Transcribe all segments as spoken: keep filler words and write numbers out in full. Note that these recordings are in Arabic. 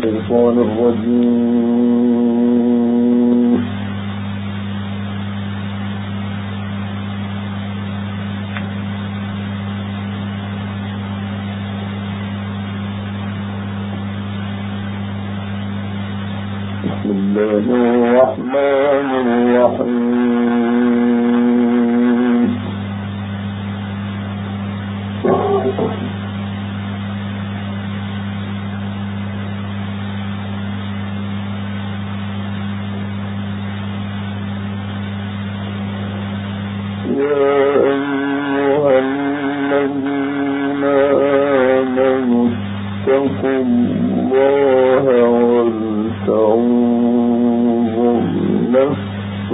الشيطان الرجيم. بسم الله الرحمن الرحيم. يا أيها الذين آمنوا اتقوا الله ولتنظر نفس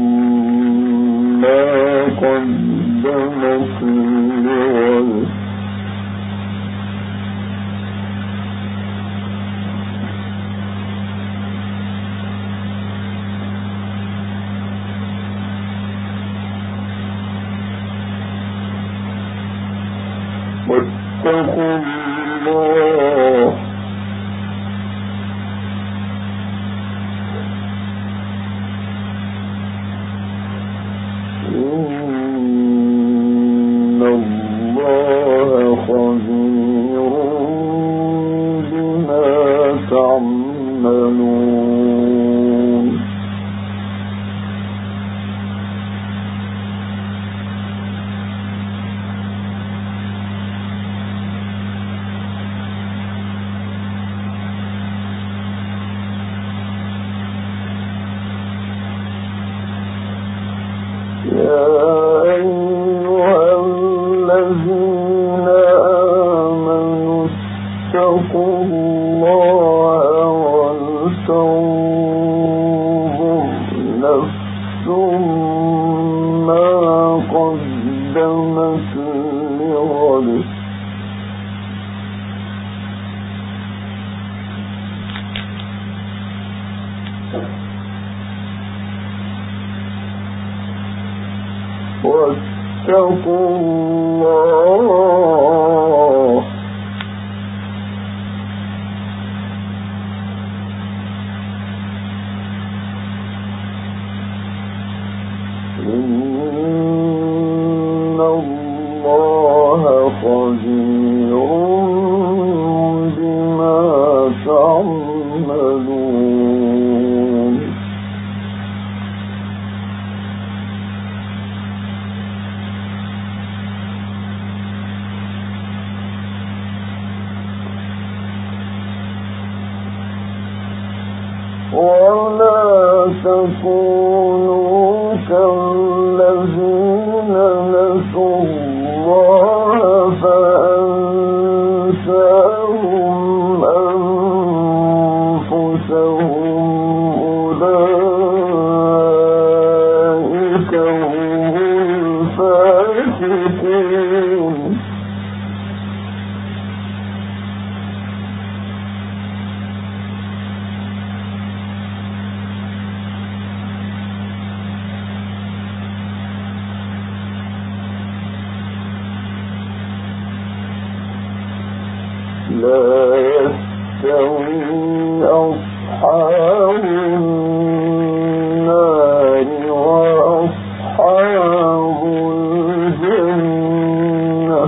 ما قدمت لغد واتقوا الله إن الله خبير بما تعملون. يا أيها الذين آمنوا اتقوا الله ولتنظر نفس ما قدمت لغد واتقوا الله إن الله خبير بما تعملون. ولا تكونوا كالذين نسوا الله فأنساهم أنفسهم أولئك هم الفاسقون. لا يستوي أصحاب النار وأصحاب الجنة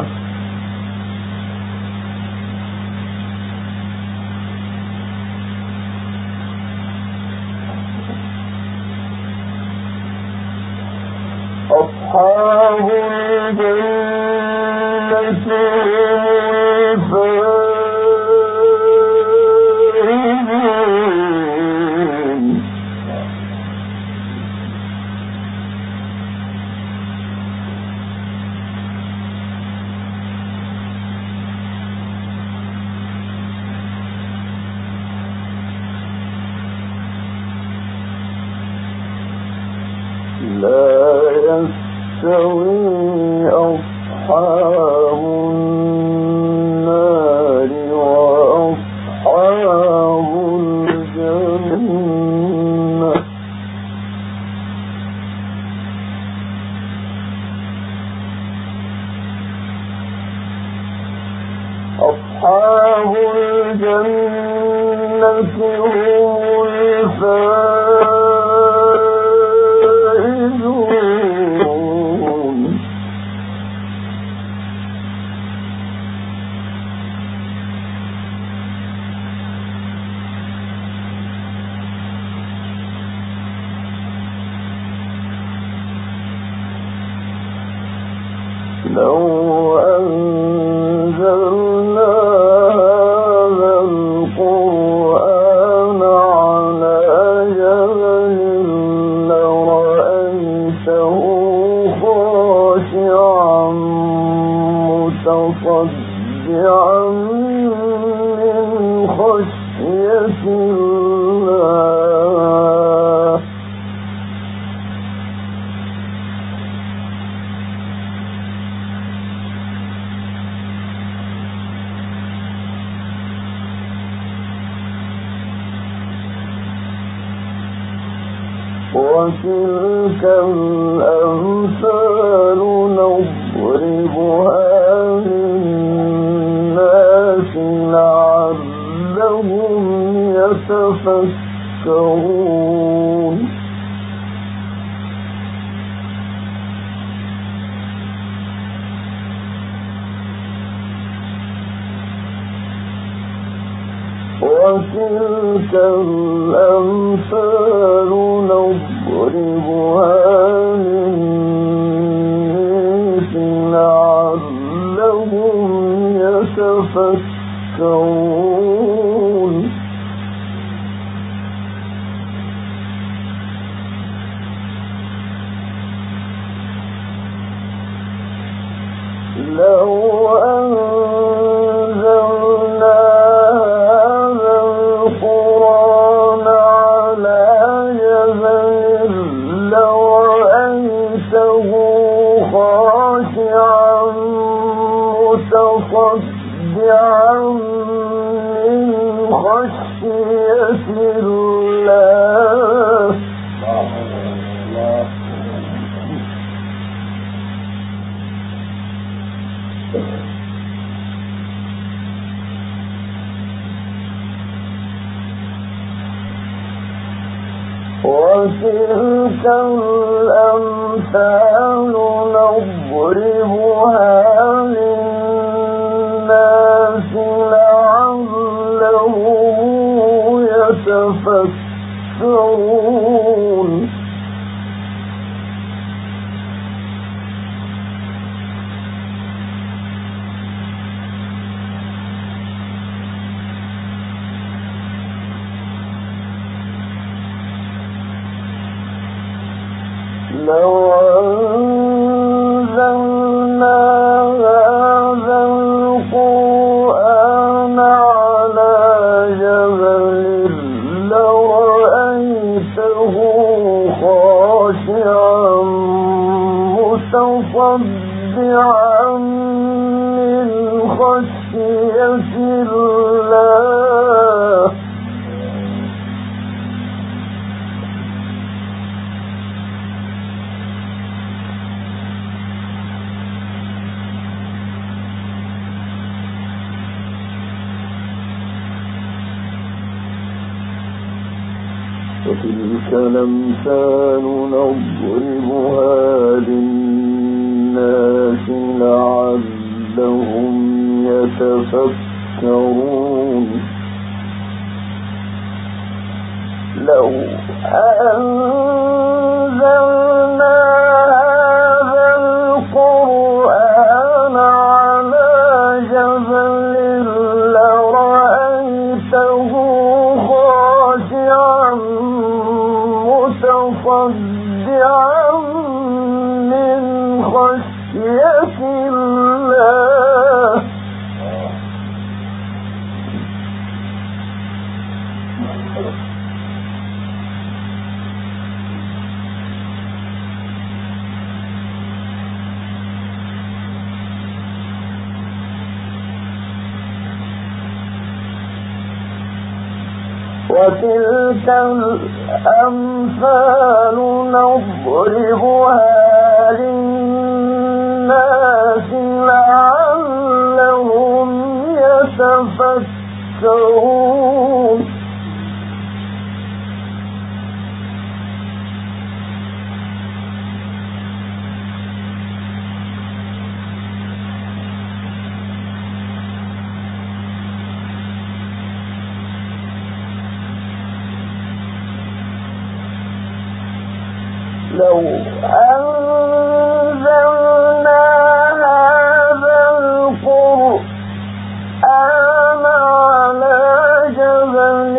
أصحاب الجنة لا يستوي أصحاب النار وأصحاب الجنة أصحاب الجنة لو أنزلنا هذا القرآن على جبل لرأيته خاشعا متصدعا من خشية الله. وتلك الأمثال نضربها للناس لعلهم يتفكرون. وتلك الأمثال نضربها للناس لعلهم يتفكرون. لو أنزلنا هذا القرآن على جبل لرأيته خاشعا متصدعا من خشية الله. وتلك الأمثال نضربها للناس لعلهم يتفكرون. لو أنزلنا هذا القرآن على جبل لرأيته خاشعا متصدعا من خشية الله. وتلك الأمثال نضربها للناس لعلهم يتفكرون. لو أنزلنا هذا القرآن على جبل لرأيته خاشعا متصدعا من خشية الله. وتلك الأمثال نضربها للناس لعلهم يتفكرون. لو أنزلنا هذا القرآن على جبل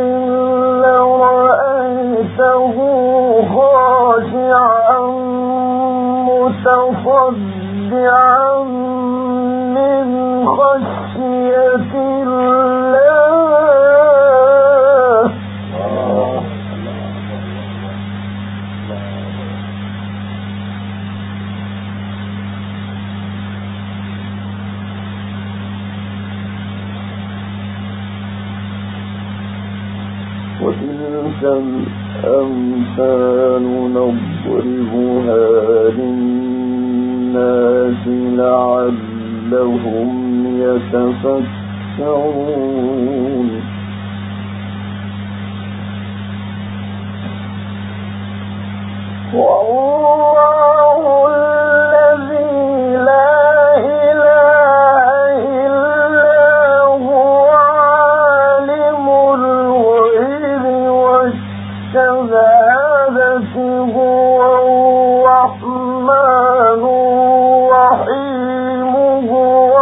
لرأيته خاشعا متصدعا من خشية الله. وتلك الأمثال نضربها للناس لعلهم يتفكرون. والله الذي لا إله إلا هو عالم الغيب والشهادة هو الرحمن الرحيم هو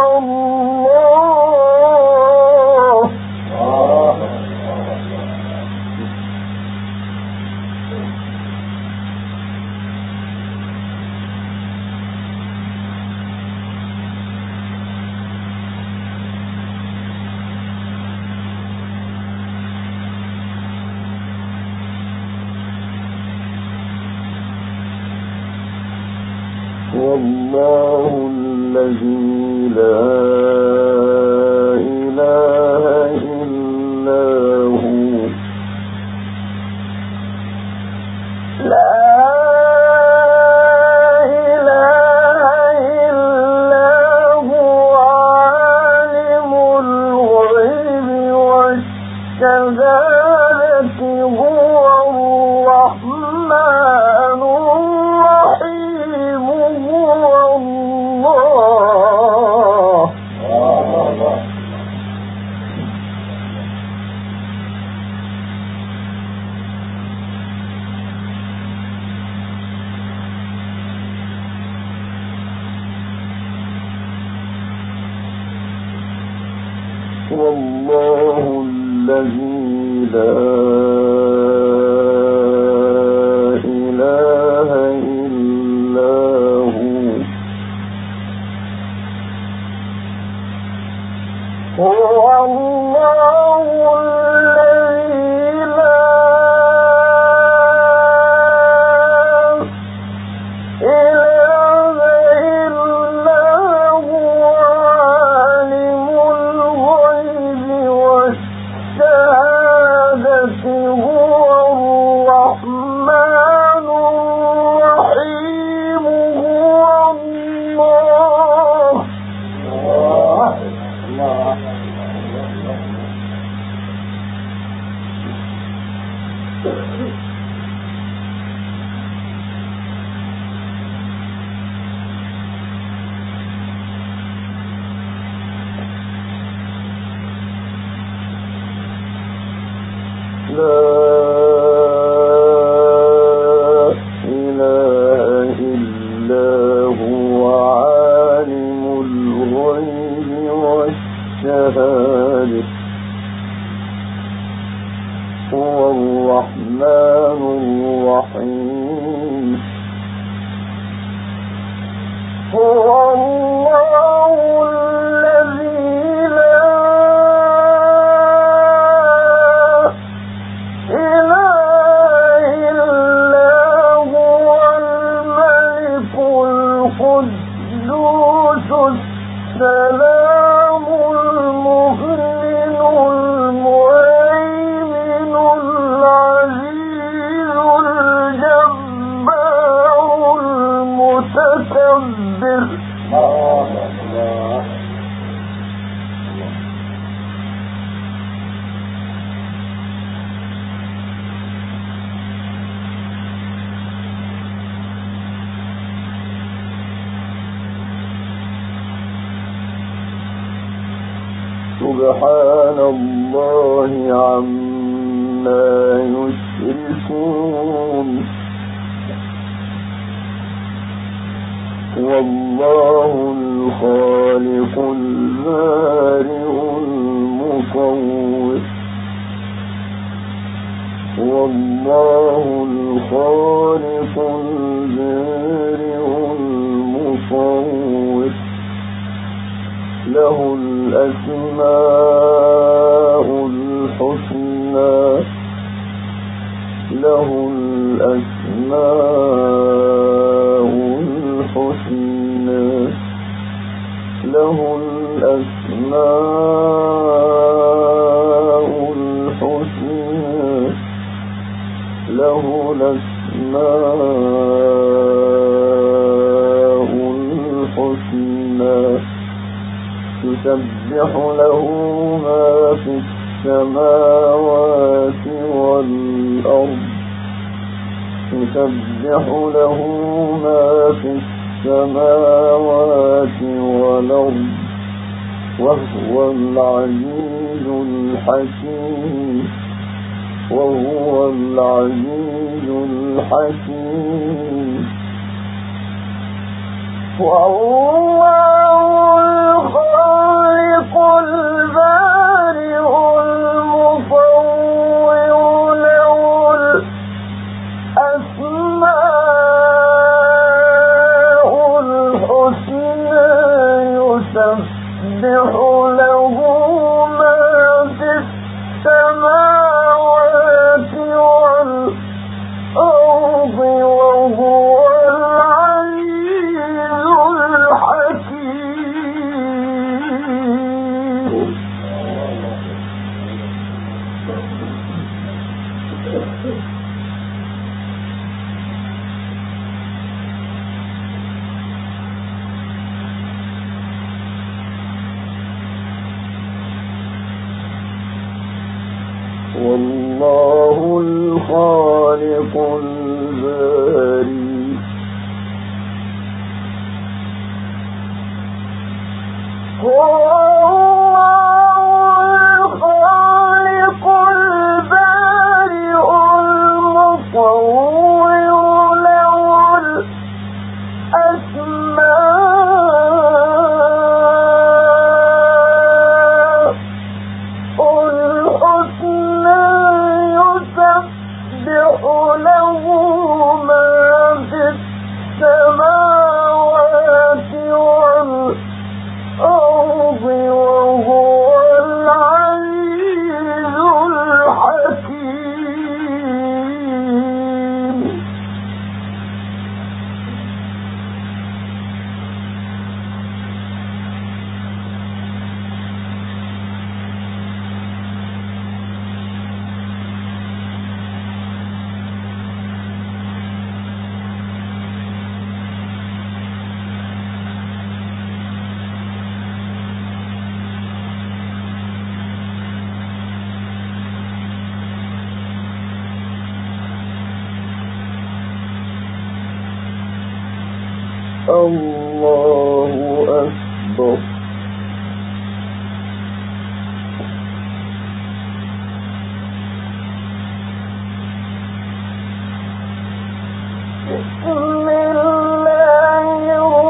الله. والله الذي لا إله إلا هو لا إله إلا هو عالم الغيب والشهادة هو الرحمن الرحيم هو الله. والله الذي لا إله إلا هو هو الله الذي لا إله إلا هو عالم الغيب والشهادة هو الرحمن الرحيم هو الله. لا إله إلا هو عالم الغيب والشهادة هو الرحمن الرحيم هو الله الذي لا إله إلا هو الملك القدوس السلام المؤمن المهيمن العزيز الجبار المتكبر. سبحان الله عما يشركون. هو الله الخالق البارئ المصور هو الله الخالق البارئ المصور له الأسماء الحسنى له الأسماء الحسنى له الأسماء الحسنى له الأسماء الحسنى يسبح له ما في السماوات والأرض يسبح له ما في السماوات والأرض وهو العزيز الحكيم وهو العزيز الحكيم والله الخالق البارئ المصور له الأسماء الحسنى يسبح له ما في السماوات والأرض وهو العزيز الحكيم والله الخالق البارئ هو الله الخالق البارئ المصور له الأسماء الحسنى يسبح له ما في السماوات والأرض وهو العزيز الحكيم الله أكبر بسم الله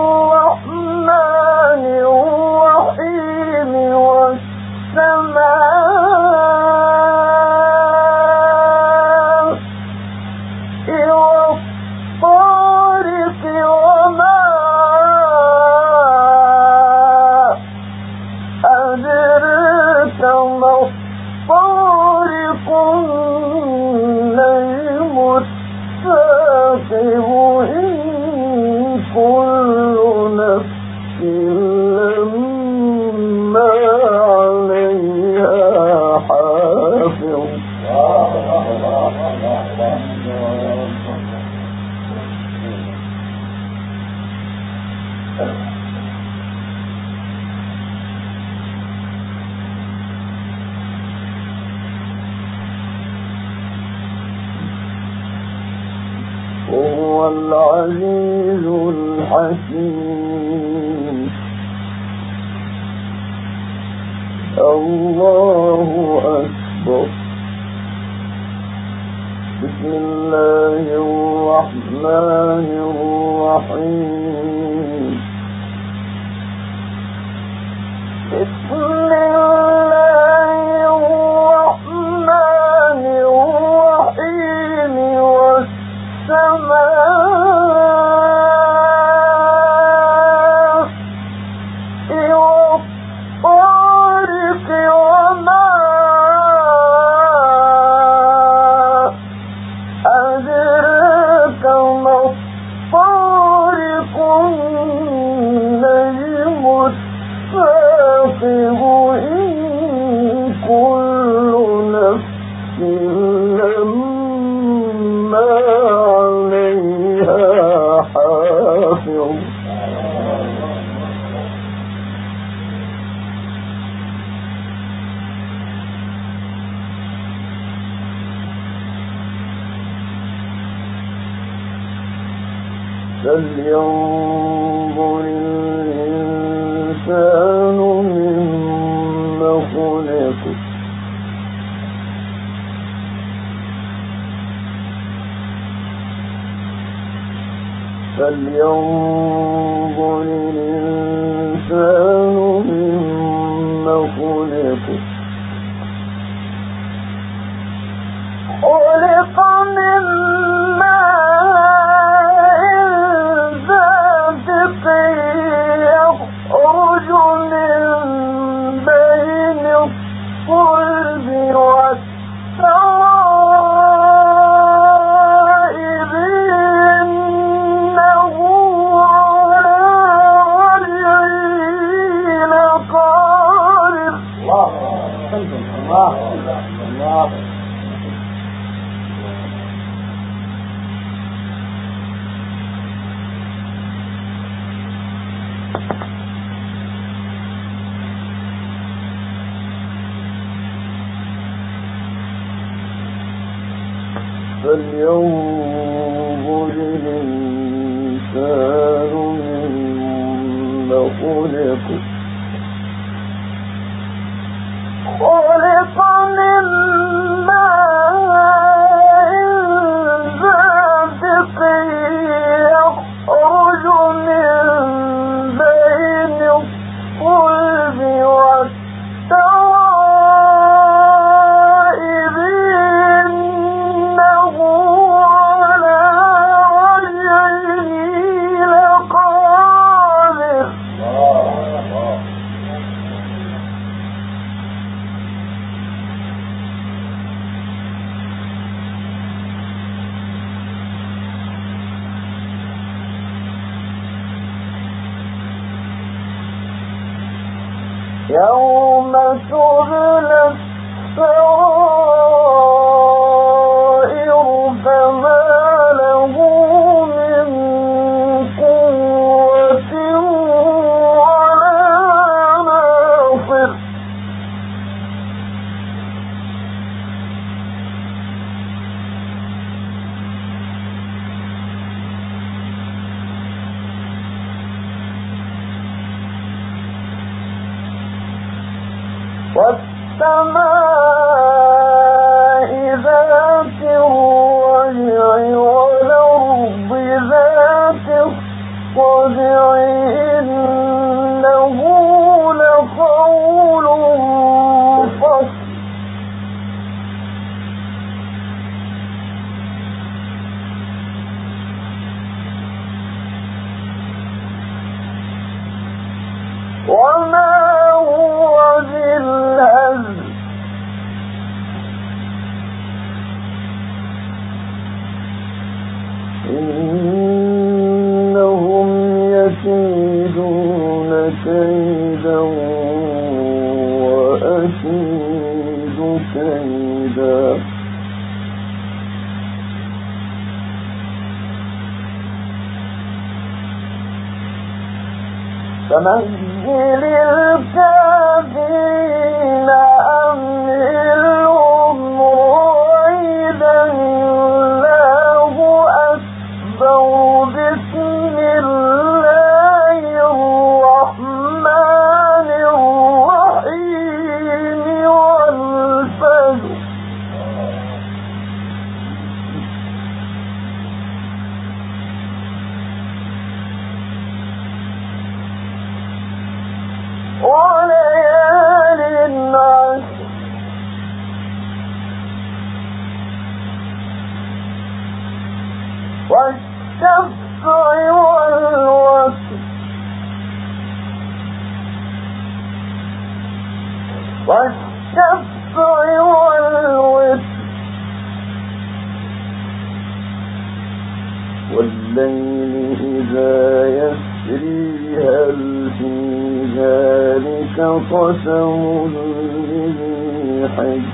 الرحمن الرحيم والسماء والطارق وما أدرك ما الطارق النجم الثاقب إن كل نفس لما عليها حافظ وهو العزيز الحكيم الله أكبر بسم الله الرحمن الرحيم فلينظر الإنسان مما خلق فلينظر الإنسان مما خلق خلق من يخرج من بين الصلب والترائب إنه على رجعه لقادر. الله الله الله. فلينظر الإنسان مما خلق خلق من ماء دافق يخرج من بين الصلب والترائب إنه على رجعه لقادر. يوم تبلى السرائر فما له من قوة ولا ناصر. والسماء ذات الرجع والأرض ذات الصدع إنه لقول فصل. وما هو بالهزل إنهم يكيدون كيدا وأكيد كيدا. فمهل الكافرين أمهلهم رويدا الله أكبر. بسم الله الرحمن الرحيم والفجر. وليالي والليل إذا يسري هل في ذلك قسم لذي حجر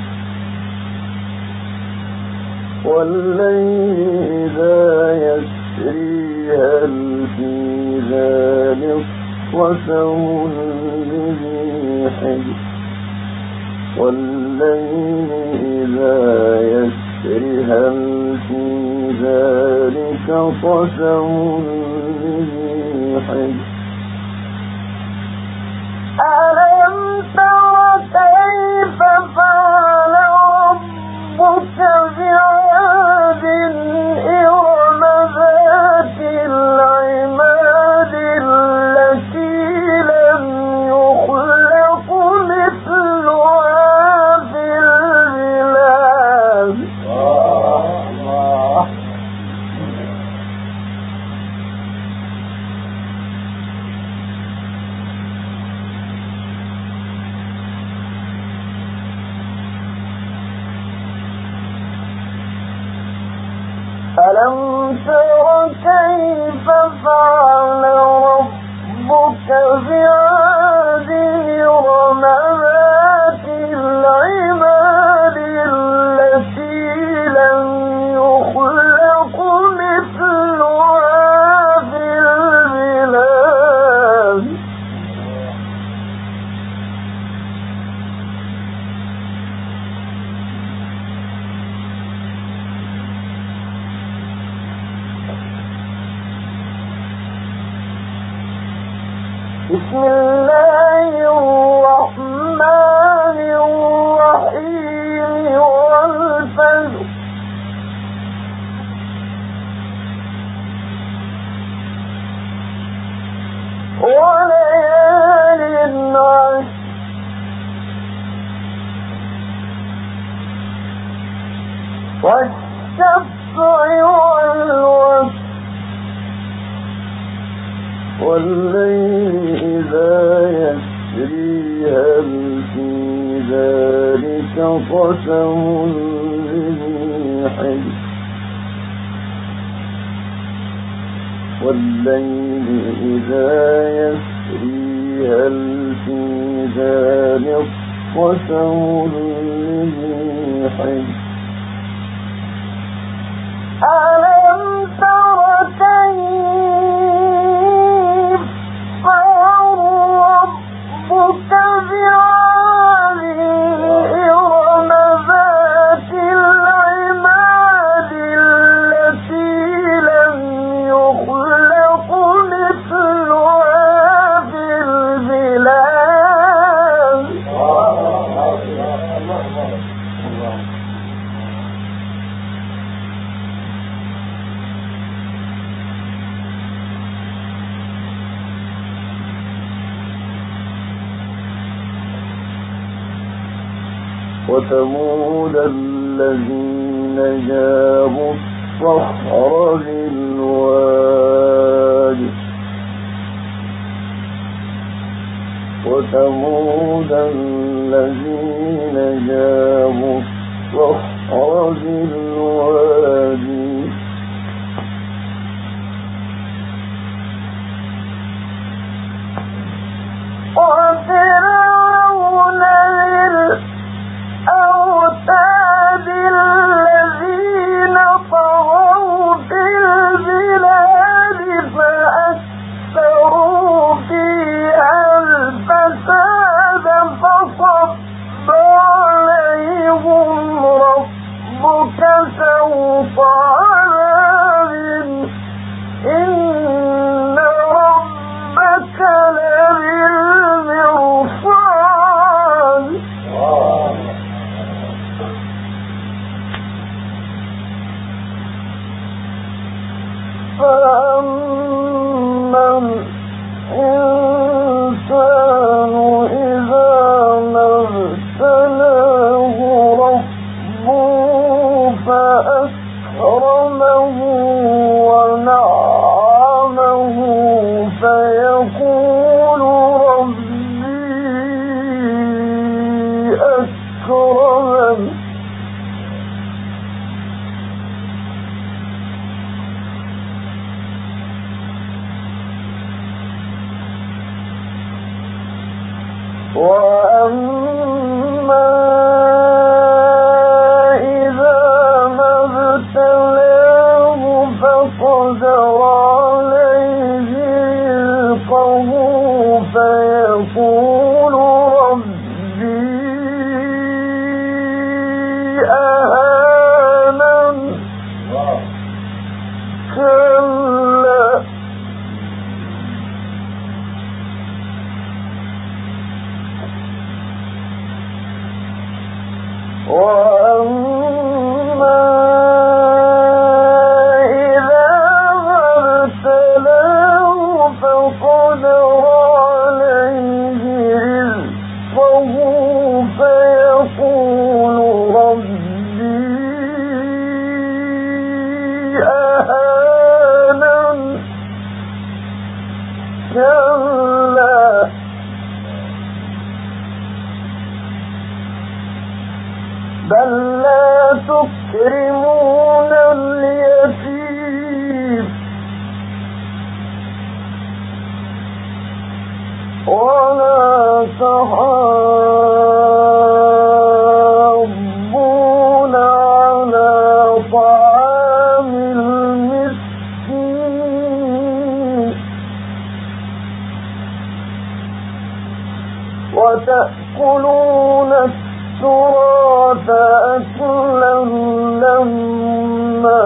والليل إذا يسري هل في ذلك قسم لذي حجر والليل إذا يسري هل في ذلك قسم لذي حجر ألم تر كيف فعل ربك بعاد إرم ذات العماد التي لم يخلق مثلها في البلاد ألم تر كيف فعل ربك بعاد إرم ذات العماد التي لم يخلق مثلها في البلاد بسم الله الرحمن الرحيم والفجر وليال عشر والشفع والوتر والليل إذا يسري هل في ذلك قسم لذي حجر والليل إذا يسري هل في ذلك قسم لذي حجر ألم تر كيف فعل ربك بعاد إرم ذات العماد التي لم يخلق مثلها في البلاد وثمود الذين جابوا الصخر بالواد وثمود الذين جابوا الصخر بالواد وفرعون الأوتاد الذين طغوا في البلاد فأكثروا فيها الفساد فصب عليهم ربك سوط عذاب إن ربك لبالمرصاد فأما الإنسان إذا ما ابتلاه ربه فأكرمه وتطعمون اليتيم ولا تحاضون على طعام المسكين وتأكلون التراث أكلا لما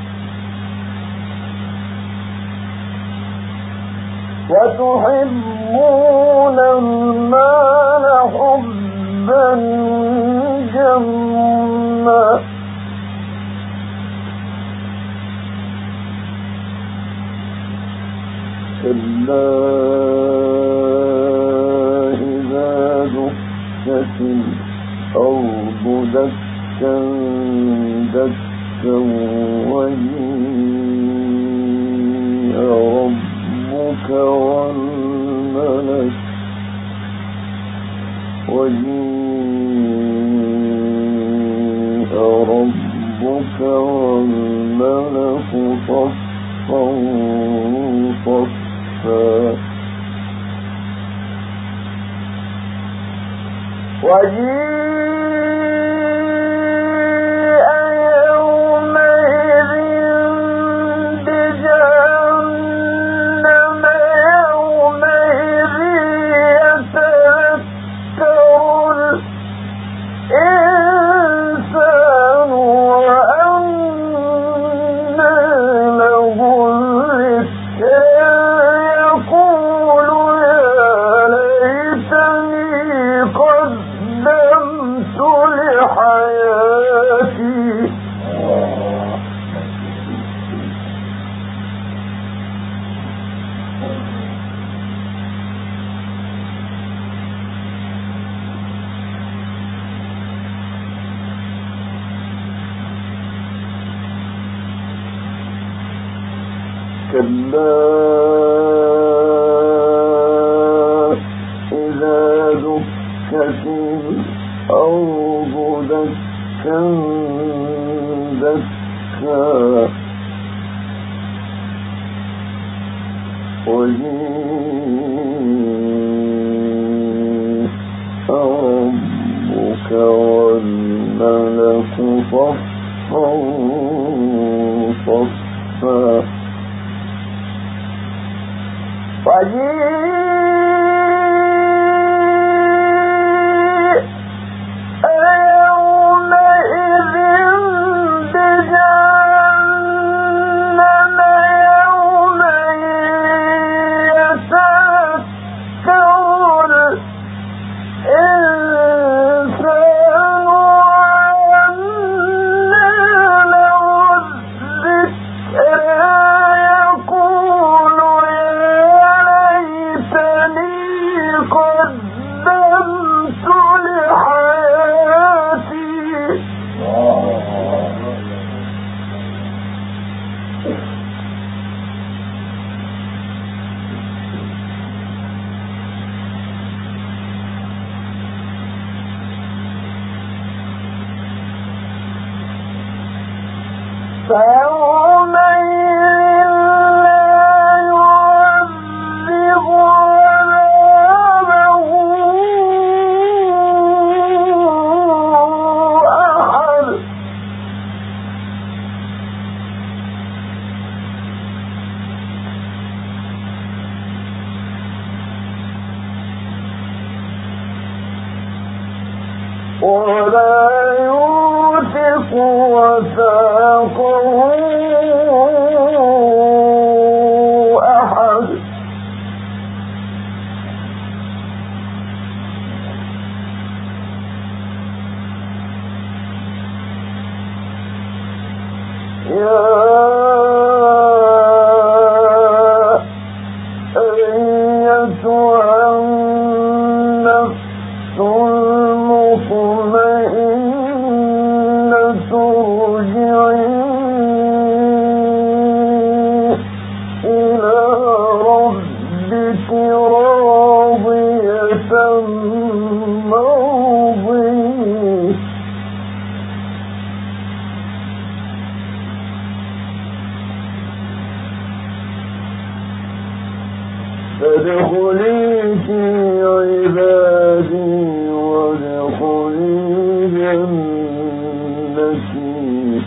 وتحبون المال حبا جما كلا إذا دكت الأرض دكا دكا وجيء ربك والملك وجيء ربك والملك صفا صفا وجيء يومئذ بجهنم يومئذ يتذكر الإنسان وأنى له الذكرى يقول يا ليتني قدمت لحياتي كلا إذا دكت الأرض دكا دكا وجيء ربك والملك صفا صفا وجيء يومئذ بجهنم يومئذ يتذكر الإنسان وأنى له الذكرى يقول قدمت لحياتي فيومئذ لا يعذب عذابه أحد ولا يوثق وثاقه أحد يا أيتها النفس المطمئنة ارجعي إلى ربك راضية مرضية فادخلي في عبادي وادخلي جنتي.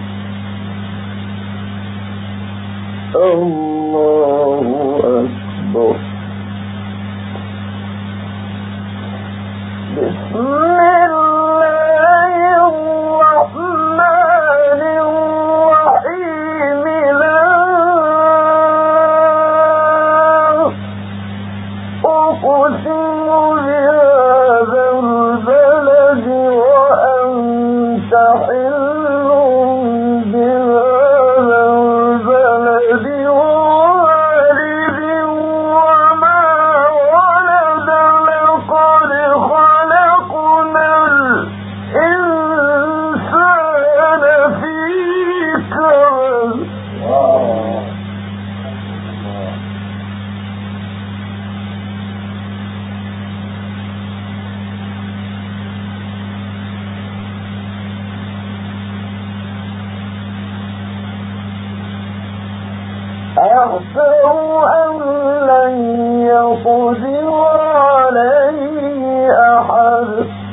الله أكبر. بسم الله الرحمن الرحيم. لا أقسم بهذا البلد وأنت حل بهذا البلد ووالد وما ولد. لقد خلقنا الإنسان في كبد. أحسب أن لن يقدر عليه أحد.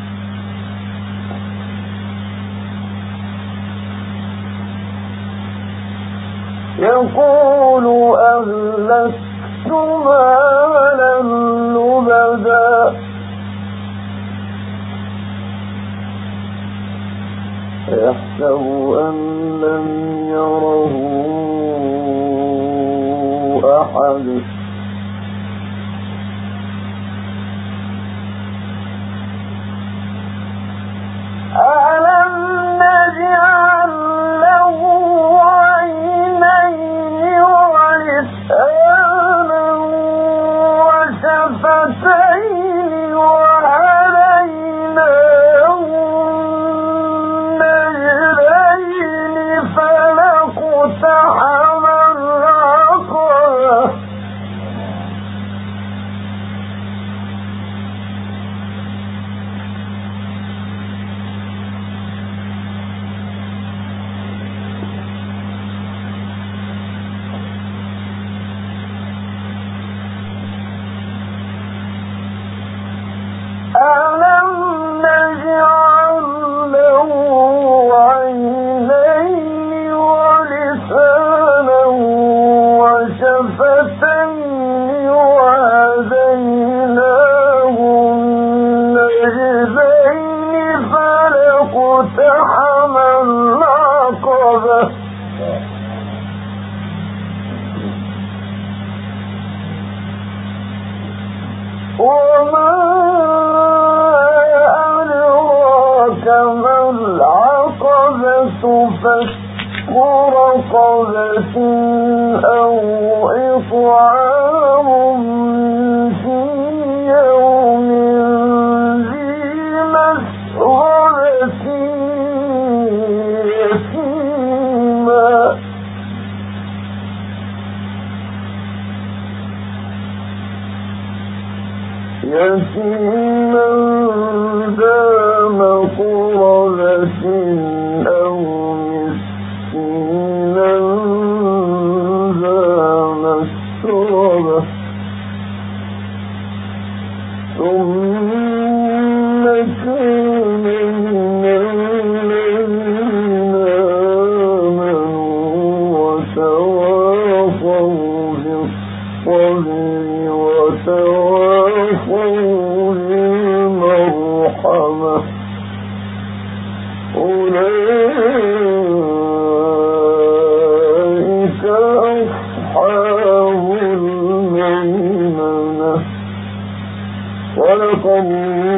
يقول أهلكت مالا لبدا. يحسب أن لم يره أحد. ألم نجعل له عينين ولسانا وشفتين وهديناه النجدين فلاقتحم العقبة. ألم نجعل له عينين ولسانا وشفتين وهديناه النجدين فلاقتحم العقبة. وما أدراك ما العقبة. فك رقبة أو إطعام في يوم ذي مسغبة يتيما يتيما ذا مقربة أو مسكينا ذا مسربة. ثم كان من الذين آمنوا وتواصوا بالصبر وتواصوا بالمرحمة. أولئك أصحاب الميمنة. صدق الله